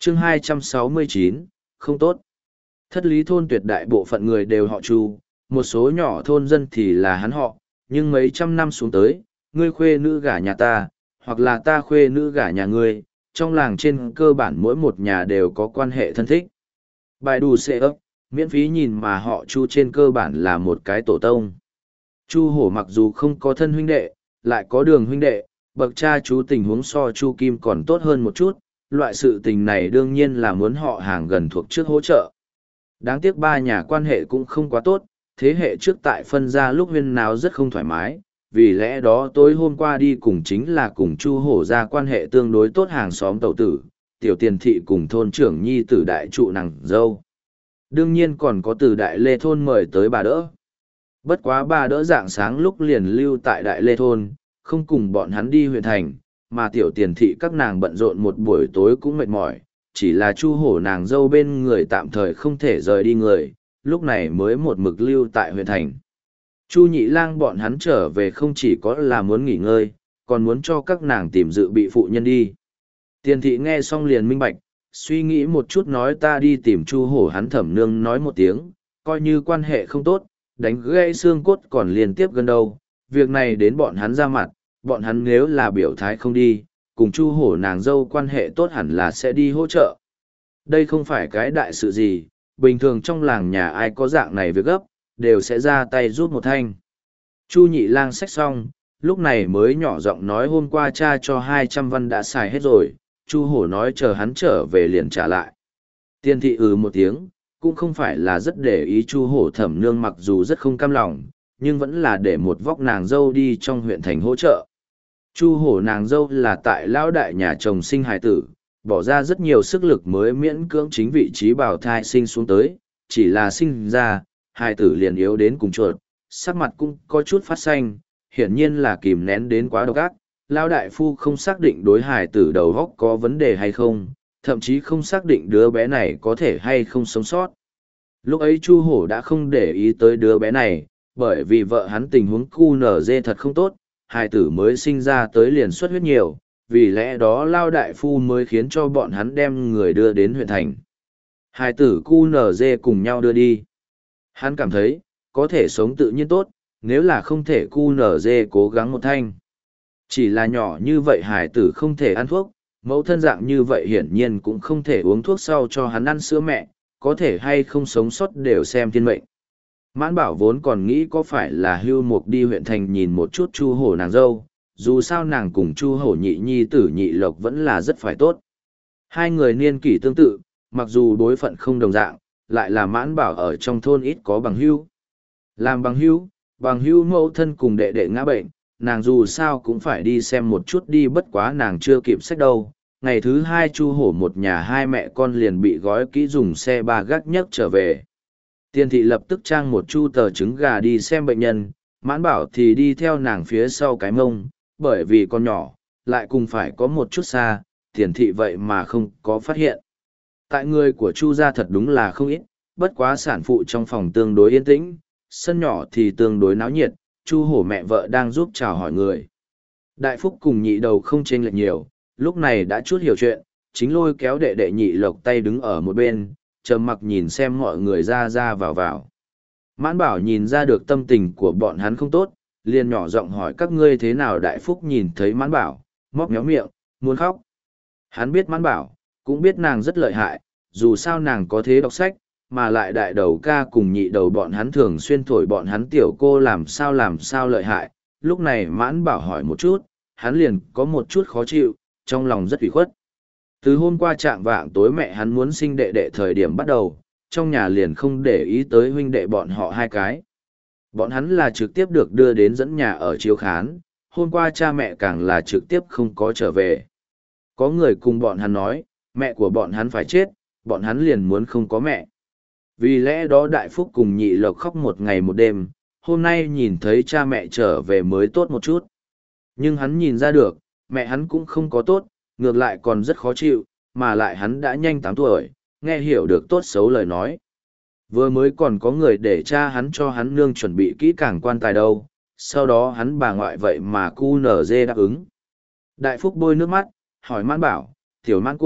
chương 269, không tốt. Thất lý thôn tuyệt đại bộ phận người đều họ Chu, một số nhỏ thôn dân thì là hắn họ, nhưng mấy trăm năm xuống tới, ngươi khuê nữ gả nhà ta, hoặc là ta khuê nữ gả nhà ngươi, trong làng trên cơ bản mỗi một nhà đều có quan hệ thân thích. Bài đù xệ ấp, miễn phí nhìn mà họ Chu trên cơ bản là một cái tổ tông. Chu Hổ mặc dù không có thân huynh đệ, lại có đường huynh đệ, bậc cha chú tình huống so Chu Kim còn tốt hơn một chút, loại sự tình này đương nhiên là muốn họ hàng gần thuộc trước hỗ trợ. Đáng tiếc ba nhà quan hệ cũng không quá tốt, thế hệ trước tại phân ra lúc huyên náo rất không thoải mái, vì lẽ đó tối hôm qua đi cùng chính là cùng Chu Hổ ra quan hệ tương đối tốt hàng xóm tẩu tử, tiểu tiền thị cùng thôn trưởng nhi tử đại trụ nàng dâu. Đương nhiên còn có từ đại lê thôn mời tới bà đỡ. Bất quá bà đỡ dạng sáng lúc liền lưu tại đại lê thôn, không cùng bọn hắn đi huyện thành, mà tiểu tiền thị các nàng bận rộn một buổi tối cũng mệt mỏi, chỉ là Chu Hổ nàng dâu bên người tạm thời không thể rời đi người, lúc này mới một mực lưu tại huyện thành. Chu Nhị Lang bọn hắn trở về không chỉ có là muốn nghỉ ngơi, còn muốn cho các nàng tìm dự bị phụ nhân đi. Tiền thị nghe xong liền minh bạch, suy nghĩ một chút nói ta đi tìm Chu Hổ, hắn thẩm nương nói một tiếng, coi như quan hệ không tốt, đánh gãy xương cốt còn liên tiếp gần đâu, việc này đến bọn hắn ra mặt, bọn hắn nếu là biểu thái không đi, cùng Chu Hổ nàng dâu quan hệ tốt hẳn là sẽ đi hỗ trợ. Đây không phải cái đại sự gì, bình thường trong làng nhà ai có dạng này việc gấp, đều sẽ ra tay giúp một thanh. Chu Nhị Lang xách xong, lúc này mới nhỏ giọng nói hôm qua cha cho 200 văn đã xài hết rồi, Chu Hổ nói chờ hắn trở về liền trả lại. Tiên thị một tiếng, cũng không phải là rất để ý Chu Hổ thẩm nương mặc dù rất không cam lòng, nhưng vẫn là để một vóc nàng dâu đi trong huyện thành hỗ trợ. Chu Hổ nàng dâu là tại lão đại nhà chồng sinh hài tử, bỏ ra rất nhiều sức lực mới miễn cưỡng chính vị trí bào thai sinh xuống tới, chỉ là sinh ra, hài tử liền yếu đến cùng chuột, sắc mặt cũng có chút phát xanh, hiển nhiên là kìm nén đến quá độc ác. Lão đại phu không xác định đối hài tử đầu óc có vấn đề hay không, thậm chí không xác định đứa bé này có thể hay không sống sót. Lúc ấy Chu Hổ đã không để ý tới đứa bé này, bởi vì vợ hắn tình huống QNZ thật không tốt, hài tử mới sinh ra tới liền xuất huyết nhiều, vì lẽ đó Lao đại phu mới khiến cho bọn hắn đem người đưa đến huyện thành. Hài tử QNZ cùng nhau đưa đi. Hắn cảm thấy, có thể sống tự nhiên tốt, nếu là không thể QNZ cố gắng một thanh. Chỉ là nhỏ như vậy hài tử không thể ăn thuốc, mẫu thân dạng như vậy hiển nhiên cũng không thể uống thuốc sau cho hắn ăn sữa mẹ, có thể hay không sống sót đều xem thiên mệnh. Mãn Bảo vốn còn nghĩ có phải là Hưu Mục đi huyện thành nhìn một chút Chu Hổ nàng dâu, dù sao nàng cùng Chu Hổ nhị nhi tử nhị lộc vẫn là rất phải tốt. Hai người niên kỷ tương tự, mặc dù đối phận không đồng dạng, lại là Mãn Bảo ở trong thôn ít có bằng hưu. Làm bằng hưu mẫu thân cùng đệ đệ ngã bệnh, nàng dù sao cũng phải đi xem một chút đi, bất quá nàng chưa kịp sách đâu. Ngày thứ hai Chu Hổ một nhà hai mẹ con liền bị gói kỹ dùng xe ba gác nhấc trở về. Tiên thị lập tức trang một chu tờ trứng gà đi xem bệnh nhân, Mãn Bảo thì đi theo nàng phía sau cái mông, bởi vì con nhỏ, lại cùng phải có một chút xa, tiền thị vậy mà không có phát hiện. Tại người của Chu gia thật đúng là không ít, bất quá sản phụ trong phòng tương đối yên tĩnh, sân nhỏ thì tương đối náo nhiệt, Chu Hổ mẹ vợ đang giúp chào hỏi người. Đại Phúc cùng nhị đầu không chênh lệch nhiều, lúc này đã chút hiểu chuyện, chính lôi kéo đệ đệ nhị lộc tay đứng ở một bên, trầm mặc nhìn xem mọi người ra ra vào vào. Mãn Bảo nhìn ra được tâm tình của bọn hắn không tốt, liền nhỏ giọng hỏi các ngươi thế nào. Đại Phúc nhìn thấy Mãn Bảo, móc méo miệng, muốn khóc. Hắn biết Mãn Bảo, cũng biết nàng rất lợi hại, dù sao nàng có thế đọc sách, mà lại đại đầu ca cùng nhị đầu bọn hắn thường xuyên thổi bọn hắn tiểu cô làm sao lợi hại. Lúc này Mãn Bảo hỏi một chút, hắn liền có một chút khó chịu, trong lòng rất ủy khuất. Từ hôm qua trạng vạng tối mẹ hắn muốn sinh đệ đệ thời điểm bắt đầu, trong nhà liền không để ý tới huynh đệ bọn họ hai cái. Bọn hắn là trực tiếp được đưa đến dẫn nhà ở chiếu khán, hôm qua cha mẹ càng là trực tiếp không có trở về. Có người cùng bọn hắn nói, mẹ của bọn hắn phải chết, bọn hắn liền muốn không có mẹ. Vì lẽ đó Đại Phúc cùng nhị lộc khóc một ngày một đêm, hôm nay nhìn thấy cha mẹ trở về mới tốt một chút. Nhưng hắn nhìn ra được, mẹ hắn cũng không có tốt, ngược lại còn rất khó chịu, mà lại hắn đã nhanh 8 tuổi, nghe hiểu được tốt xấu lời nói. Vừa mới còn có người để cha hắn cho hắn nương chuẩn bị kỹ càng quan tài đâu, sau đó hắn bà ngoại vậy mà cu nở dê đáp ứng. Đại Phúc bôi nước mắt, hỏi Mãn Bảo, tiểu Mãn cô,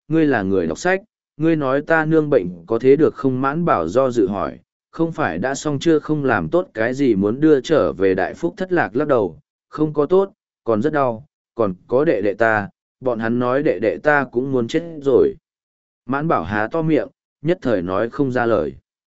ngươi là người đọc sách, ngươi nói ta nương bệnh có thế được không? Mãn Bảo do dự hỏi, không phải đã xong chưa, không làm tốt cái gì muốn đưa trở về Đại Phúc thất lạc lắc đầu, không có tốt, còn rất đau, còn có đệ đệ ta, bọn hắn nói đệ đệ ta cũng muốn chết rồi. Mãn Bảo há to miệng, nhất thời nói không ra lời.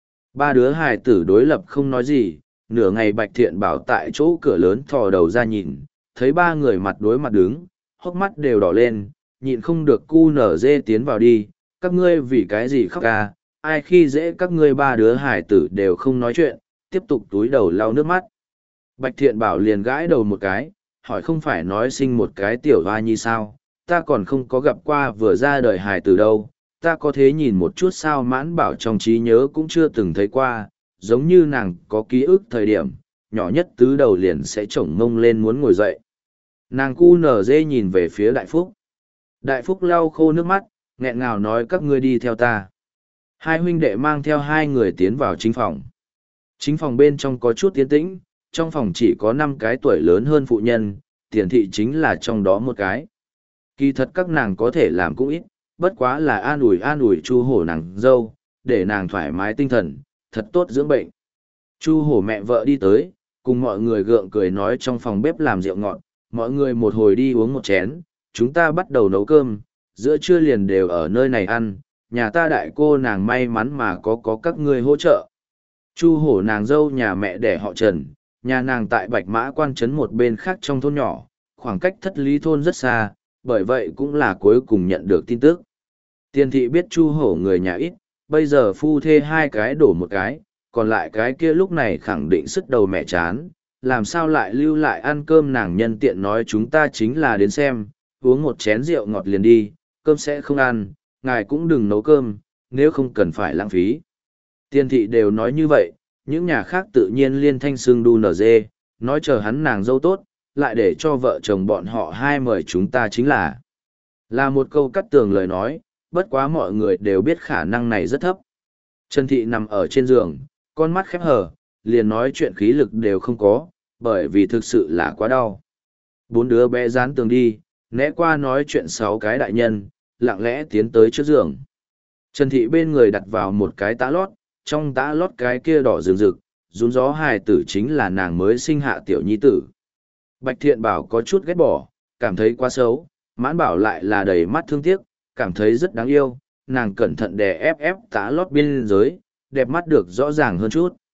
Ba đứa hài tử đối lập không nói gì, nửa ngày Bạch Thiện Bảo tại chỗ cửa lớn thò đầu ra nhìn, thấy ba người mặt đối mặt đứng, hốc mắt đều đỏ lên, nhịn không được cu nở dê tiến vào đi, các ngươi vì cái gì khóc à, ai khi dễ các ngươi? Ba đứa hài tử đều không nói chuyện, tiếp tục túi đầu lau nước mắt. Bạch Thiện Bảo liền gãi đầu một cái, hỏi không phải nói sinh một cái tiểu hoa nhi sao, ta còn không có gặp qua vừa ra đời hài tử đâu, ta có thế nhìn một chút sao? Mãn Bảo trong trí nhớ cũng chưa từng thấy qua, giống như nàng có ký ức thời điểm, nhỏ nhất tứ đầu liền sẽ chổng mông lên muốn ngồi dậy. Nàng cu nở dê nhìn về phía Đại Phúc. Đại Phúc lau khô nước mắt, nghẹn ngào nói các ngươi đi theo ta. Hai huynh đệ mang theo hai người tiến vào chính phòng. Chính phòng bên trong có chút tiến tĩnh, trong phòng chỉ có 5 cái tuổi lớn hơn phụ nhân, Tiền thị chính là trong đó một cái. Kỳ thật các nàng có thể làm cũng ít, bất quá là an ủi Chu Hổ nàng dâu, để nàng thoải mái tinh thần, thật tốt dưỡng bệnh. Chu Hổ mẹ vợ đi tới, cùng mọi người gượng cười nói trong phòng bếp làm rượu ngọt, mọi người một hồi đi uống một chén, chúng ta bắt đầu nấu cơm, giữa trưa liền đều ở nơi này ăn, nhà ta đại cô nàng may mắn mà có các ngươi hỗ trợ. Chu Hổ nàng dâu nhà mẹ đẻ họ Trần, nhà nàng tại Bạch Mã Quan trấn một bên khác trong thôn nhỏ, khoảng cách Thất Lý thôn rất xa, bởi vậy cũng là cuối cùng nhận được tin tức. Tiền thị biết Chu Hổ người nhà ít, bây giờ phu thê 2 cái đổ một cái, còn lại cái kia lúc này khẳng định sức đầu mẹ chán, làm sao lại lưu lại ăn cơm? Nàng nhân tiện nói chúng ta chính là đến xem, uống một chén rượu ngọt liền đi, cơm sẽ không ăn, ngài cũng đừng nấu cơm, nếu không cần phải lãng phí. Tiền thị đều nói như vậy, những nhà khác tự nhiên liên thanh xưng đu nở dê, nói chờ hắn nàng dâu tốt, lại để cho vợ chồng bọn họ hai mời chúng ta chính là một câu cắt tường lời nói, bất quá mọi người đều biết khả năng này rất thấp. Trần thị nằm ở trên giường, con mắt khép hờ, liền nói chuyện khí lực đều không có, bởi vì thực sự là quá đau. 4 đứa bé dán tường đi, né qua nói chuyện 6 cái đại nhân, lặng lẽ tiến tới trước giường. Trần thị bên người đặt vào một cái tã lót, trong tã lót cái kia đỏ rừng rực, rún gió hài tử chính là nàng mới sinh hạ tiểu nhi tử. Bạch Thiện Bảo có chút ghét bỏ, cảm thấy quá xấu, Mãn Bảo lại là đầy mắt thương tiếc, cảm thấy rất đáng yêu, nàng cẩn thận đè ép tã lót bên dưới, đẹp mắt được rõ ràng hơn chút.